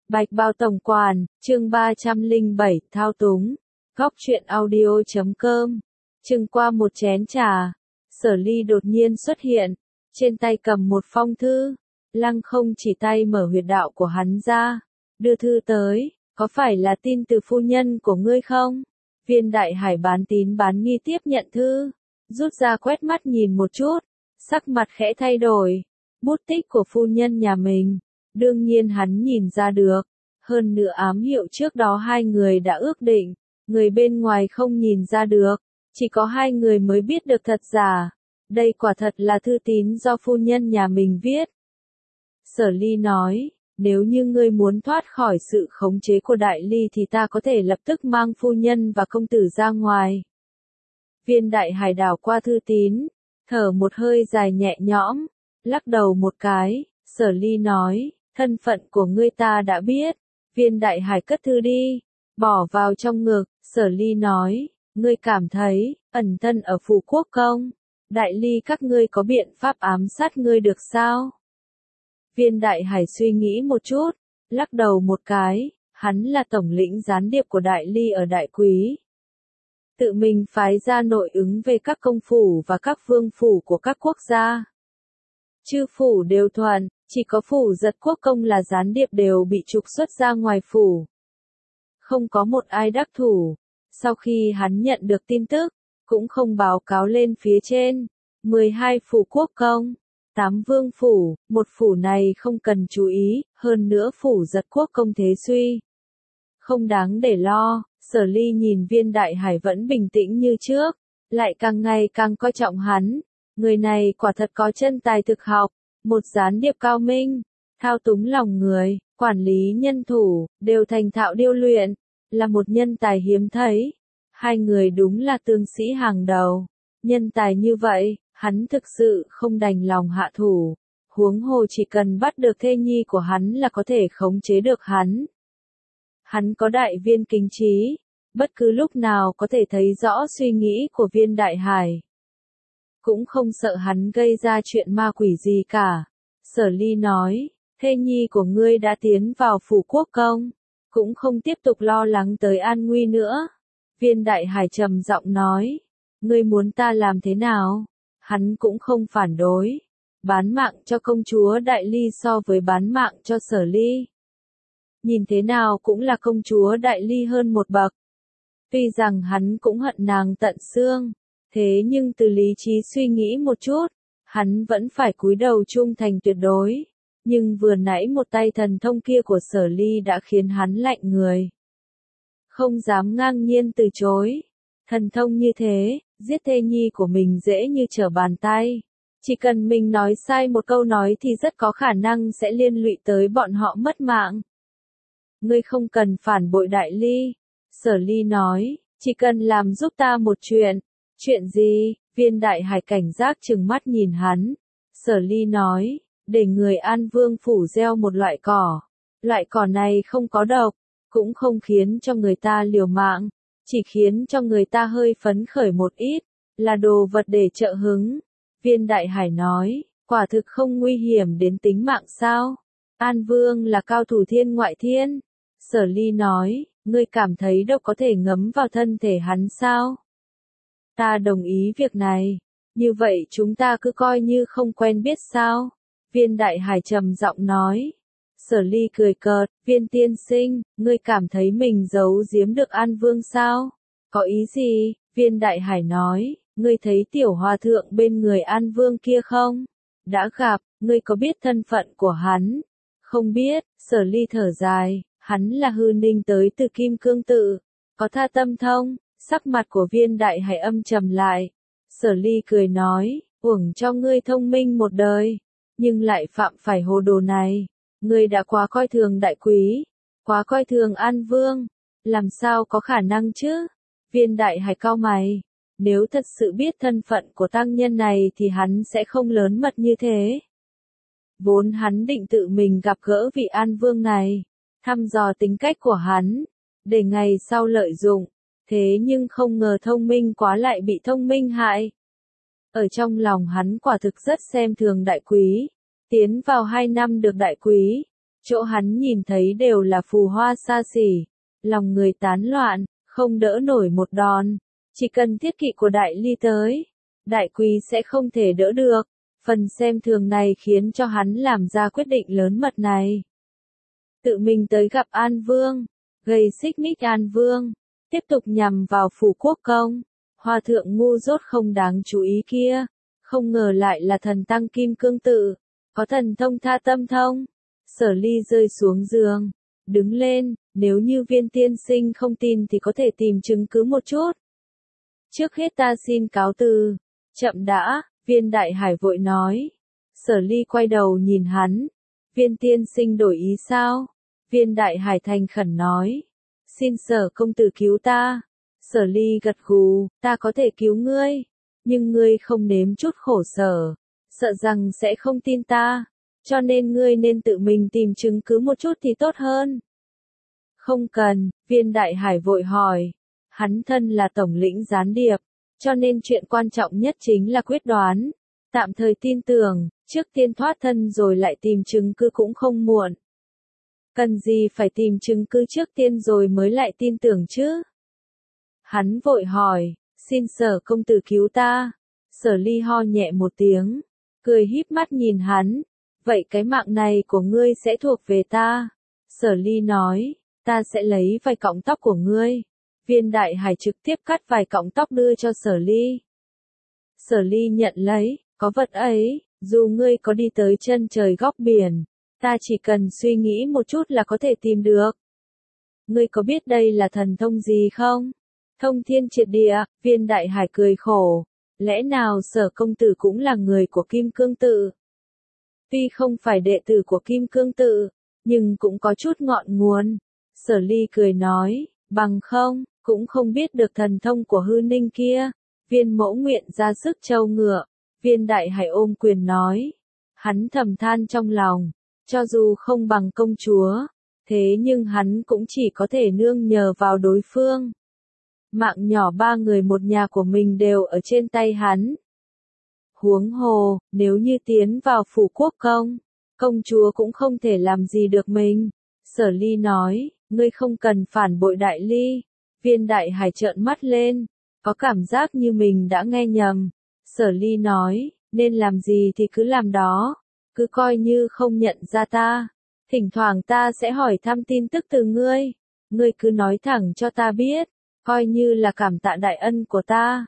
Bạch Bao Tổng Quản, chương 307, thao túng. Góc truyện audio.com. Chừng qua một chén trà, Sở Ly đột nhiên xuất hiện, trên tay cầm một phong thư. Lăng không chỉ tay mở huyệt đạo của hắn ra, đưa thư tới, có phải là tin từ phu nhân của ngươi không? Viên Đại Hải bán tín bán nghi tiếp nhận thư, rút ra quét mắt nhìn một chút, sắc mặt khẽ thay đổi. Bút tích của phu nhân nhà mình, đương nhiên hắn nhìn ra được. Hơn nữa ám hiệu trước đó hai người đã ước định, người bên ngoài không nhìn ra được, chỉ có hai người mới biết được thật giả. Đây quả thật là thư tín do phu nhân nhà mình viết. Sở Ly nói, nếu như ngươi muốn thoát khỏi sự khống chế của Đại Ly thì ta có thể lập tức mang phu nhân và công tử ra ngoài. Viên Đại Hải đảo qua thư tín, thở một hơi dài nhẹ nhõm, lắc đầu một cái. Sở Ly nói, thân phận của ngươi ta đã biết. Viên Đại Hải cất thư đi, bỏ vào trong ngực. Sở Ly nói, ngươi cảm thấy, ẩn thân ở Phủ Quốc Công, Đại Ly các ngươi có biện pháp ám sát ngươi được sao? Viên Đại Hải suy nghĩ một chút, lắc đầu một cái, hắn là tổng lĩnh gián điệp của Đại Ly ở Đại Quý. Tự mình phái ra nội ứng về các công phủ và các vương phủ của các quốc gia. Chư phủ đều thuận, chỉ có phủ Giật Quốc Công là gián điệp đều bị trục xuất ra ngoài phủ. Không có một ai đắc thủ. Sau khi hắn nhận được tin tức, cũng không báo cáo lên phía trên. 12 phủ quốc công, 8 vương phủ, một phủ này không cần chú ý, hơn nữa phủ Giật Quốc Công thế suy. Không đáng để lo. Sở Ly nhìn Viên Đại Hải vẫn bình tĩnh như trước, lại càng ngày càng coi trọng hắn. Người này quả thật có chân tài thực học, một gián điệp cao minh, thao túng lòng người, quản lý nhân thủ, đều thành thạo điêu luyện, là một nhân tài hiếm thấy. Hai người đúng là tướng sĩ hàng đầu. Nhân tài như vậy, hắn thực sự không đành lòng hạ thủ. Huống hồ chỉ cần bắt được thê nhi của hắn là có thể khống chế được hắn. Hắn có đại viên kính trí, bất cứ lúc nào có thể thấy rõ suy nghĩ của Viên Đại Hải. Cũng không sợ hắn gây ra chuyện ma quỷ gì cả. Sở Ly nói, thê nhi của ngươi đã tiến vào Phủ Quốc Công, cũng không tiếp tục lo lắng tới an nguy nữa. Viên Đại Hải trầm giọng nói, ngươi muốn ta làm thế nào? Hắn cũng không phản đối. Bán mạng cho công chúa Đại Ly so với bán mạng cho Sở Ly, nhìn thế nào cũng là công chúa Đại Ly hơn một bậc. Tuy rằng hắn cũng hận nàng tận xương, thế nhưng từ lý trí suy nghĩ một chút, hắn vẫn phải cúi đầu trung thành tuyệt đối. Nhưng vừa nãy một tay thần thông kia của Sở Ly đã khiến hắn lạnh người. Không dám ngang nhiên từ chối. Thần thông như thế, giết thê nhi của mình dễ như trở bàn tay. Chỉ cần mình nói sai một câu nói thì rất có khả năng sẽ liên lụy tới bọn họ mất mạng. Ngươi không cần phản bội Đại Ly. Sở Ly nói, chỉ cần làm giúp ta một chuyện. Chuyện gì? Viên Đại Hải cảnh giác trừng mắt nhìn hắn. Sở Ly nói, để người An Vương phủ gieo một loại cỏ. Loại cỏ này không có độc, cũng không khiến cho người ta liều mạng, chỉ khiến cho người ta hơi phấn khởi một ít, là đồ vật để trợ hứng. Viên Đại Hải nói, quả thực không nguy hiểm đến tính mạng sao? An Vương là cao thủ thiên ngoại thiên. Sở Ly nói, ngươi cảm thấy độc có thể ngấm vào thân thể hắn sao? Ta đồng ý việc này. Như vậy chúng ta cứ coi như không quen biết sao? Viên Đại Hải trầm giọng nói. Sở Ly cười cợt, Viên tiên sinh, ngươi cảm thấy mình giấu giếm được An Vương sao? Có ý gì? Viên Đại Hải nói, ngươi thấy tiểu hòa thượng bên người An Vương kia không? Đã gặp, ngươi có biết thân phận của hắn? Không biết. Sở Ly thở dài, hắn là hư ninh tới từ Kim Cương Tự, có tha tâm thông. Sắc mặt của Viên Đại Hải âm trầm lại. Sở Ly cười nói, uổng cho ngươi thông minh một đời, nhưng lại phạm phải hồ đồ này. Ngươi đã quá coi thường Đại Quý, quá coi thường An Vương, làm sao có khả năng chứ? Viên Đại Hải cau mày, nếu thật sự biết thân phận của tăng nhân này thì hắn sẽ không lớn mật như thế. Vốn hắn định tự mình gặp gỡ vị An Vương này, thăm dò tính cách của hắn, để ngày sau lợi dụng. Thế nhưng không ngờ thông minh quá lại bị thông minh hại. Ở trong lòng hắn quả thực rất xem thường Đại Quý. Tiến vào 2 năm được Đại Quý Chỗ hắn nhìn thấy đều là phù hoa xa xỉ, lòng người tán loạn, không đỡ nổi một đòn. Chỉ cần thiết kỵ của đại ly tới, đại quý sẽ không thể đỡ được. Phần xem thường này khiến cho hắn làm ra quyết định lớn mật này. Tự mình tới gặp An Vương, gây xích mích An Vương, tiếp tục nhằm vào phủ quốc công. Hòa thượng ngu dốt không đáng chú ý kia, không ngờ lại là thần tăng kim cương tự, có thần thông tha tâm thông. Sở Ly rơi xuống giường, đứng lên, nếu như Viên tiên sinh không tin thì có thể tìm chứng cứ một chút. Trước hết ta xin cáo từ. Chậm đã, Viên Đại Hải vội nói. Sở Ly quay đầu nhìn hắn. Viên tiên sinh đổi ý sao? Viên Đại Hải thành khẩn nói. Xin Sở công tử cứu ta. Sở Ly gật gù, ta có thể cứu ngươi, nhưng ngươi không nếm chút khổ sở, sợ rằng sẽ không tin ta, cho nên ngươi nên tự mình tìm chứng cứ một chút thì tốt hơn. Không cần, Viên Đại Hải vội hỏi. Hắn thân là tổng lĩnh gián điệp, cho nên chuyện quan trọng nhất chính là quyết đoán. Tạm thời tin tưởng, trước tiên thoát thân rồi lại tìm chứng cứ cũng không muộn. Cần gì phải tìm chứng cứ trước tiên rồi mới lại tin tưởng chứ? Hắn vội hỏi, xin Sở công tử cứu ta. Sở Ly ho nhẹ một tiếng, cười híp mắt nhìn hắn. Vậy cái mạng này của ngươi sẽ thuộc về ta. Sở Ly nói, ta sẽ lấy vài cọng tóc của ngươi. Viên Đại Hải trực tiếp cắt vài cọng tóc đưa cho Sở Ly. Sở Ly nhận lấy, có vật ấy, dù ngươi có đi tới chân trời góc biển, ta chỉ cần suy nghĩ một chút là có thể tìm được. Ngươi có biết đây là thần thông gì không? Thông thiên triệt địa. Viên Đại Hải cười khổ. Lẽ nào Sở công tử cũng là người của Kim Cương tự? Tuy không phải đệ tử của Kim Cương tự, nhưng cũng có chút ngọn nguồn. Sở Ly cười nói, bằng không, cũng không biết được thần thông của hư ninh kia. Viên mẫu nguyện ra sức trâu ngựa. Viên Đại Hải ôm quyền nói. Hắn thầm than trong lòng, cho dù không bằng công chúa, thế nhưng hắn cũng chỉ có thể nương nhờ vào đối phương. Mạng nhỏ ba người một nhà của mình đều ở trên tay hắn. Huống hồ, nếu như tiến vào phủ quốc công, công chúa cũng không thể làm gì được mình. Sở Ly nói, ngươi không cần phản bội Đại Ly. Viên Đại Hải trợn mắt lên, có cảm giác như mình đã nghe nhầm. Sở Ly nói, nên làm gì thì cứ làm đó, cứ coi như không nhận ra ta. Thỉnh thoảng ta sẽ hỏi thăm tin tức từ ngươi, ngươi cứ nói thẳng cho ta biết, coi như là cảm tạ đại ân của ta.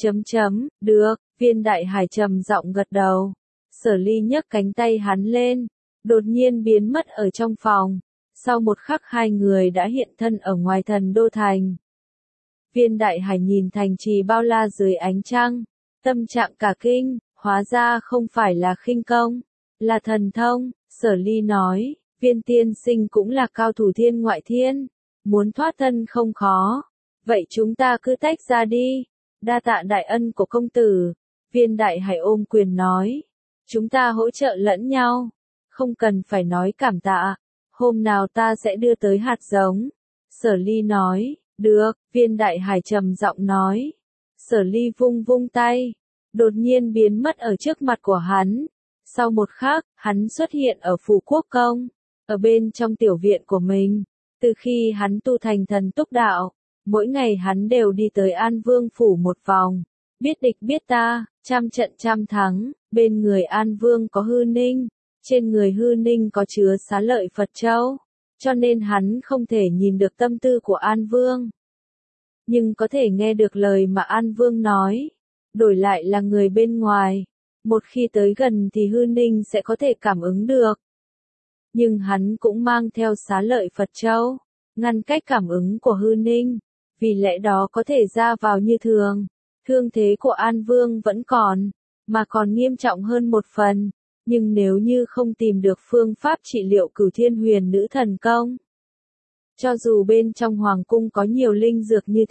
Được, Viên Đại Hải trầm giọng gật đầu. Sở Ly nhấc cánh tay hắn lên, đột nhiên biến mất ở trong phòng. Sau một khắc hai người đã hiện thân ở ngoài Thần Đô Thành. Viên Đại Hải nhìn thành trì bao la dưới ánh trăng, tâm trạng cả kinh, hóa ra không phải là khinh công, là thần thông. Sở Ly nói, Viên tiên sinh cũng là cao thủ thiên ngoại thiên, muốn thoát thân không khó, vậy chúng ta cứ tách ra đi, đa tạ đại ân của công tử. Viên Đại Hải ôm quyền nói, chúng ta hỗ trợ lẫn nhau, không cần phải nói cảm tạ, hôm nào ta sẽ đưa tới hạt giống. Sở Ly nói, được. Viên Đại Hải trầm giọng nói. Sở Ly vung vung tay, đột nhiên biến mất ở trước mặt của hắn. Sau một khắc, hắn xuất hiện ở phủ quốc công, ở bên trong tiểu viện của mình. Từ khi hắn tu thành thần túc đạo, mỗi ngày hắn đều đi tới An Vương phủ một vòng, biết địch biết ta, trăm trận trăm thắng. Bên người An Vương có hư ninh, trên người hư ninh có chứa xá lợi Phật châu, cho nên hắn không thể nhìn được tâm tư của An Vương, nhưng có thể nghe được lời mà An Vương nói. Đổi lại là người bên ngoài, một khi tới gần thì hư ninh sẽ có thể cảm ứng được. Nhưng hắn cũng mang theo xá lợi Phật châu, ngăn cách cảm ứng của hư ninh, vì lẽ đó có thể ra vào như thường. Thương thế của An Vương vẫn còn, mà còn nghiêm trọng hơn một phần, nhưng nếu như không tìm được phương pháp trị liệu Cửu Thiên Huyền Nữ thần công, cho dù bên trong hoàng cung có nhiều linh dược như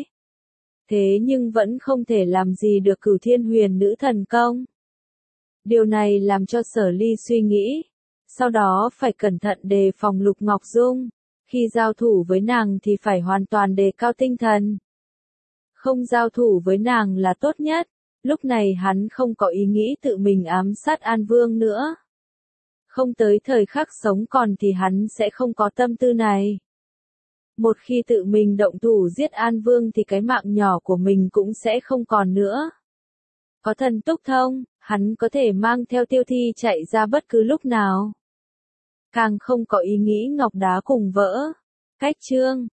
thế nhưng vẫn không thể làm gì được Cửu Thiên Huyền Nữ thần công. Điều này làm cho Sở Ly suy nghĩ, sau đó phải cẩn thận đề phòng Lục Ngọc Dung, khi giao thủ với nàng thì phải hoàn toàn đề cao tinh thần. Không giao thủ với nàng là tốt nhất. Lúc này hắn không có ý nghĩ tự mình ám sát An Vương nữa. Không tới thời khắc sống còn thì hắn sẽ không có tâm tư này. Một khi tự mình động thủ giết An Vương thì cái mạng nhỏ của mình cũng sẽ không còn nữa. Có thần túc thông, hắn có thể mang theo Tiêu Thi chạy ra bất cứ lúc nào. Càng không có ý nghĩ ngọc đá cùng vỡ. Cách chương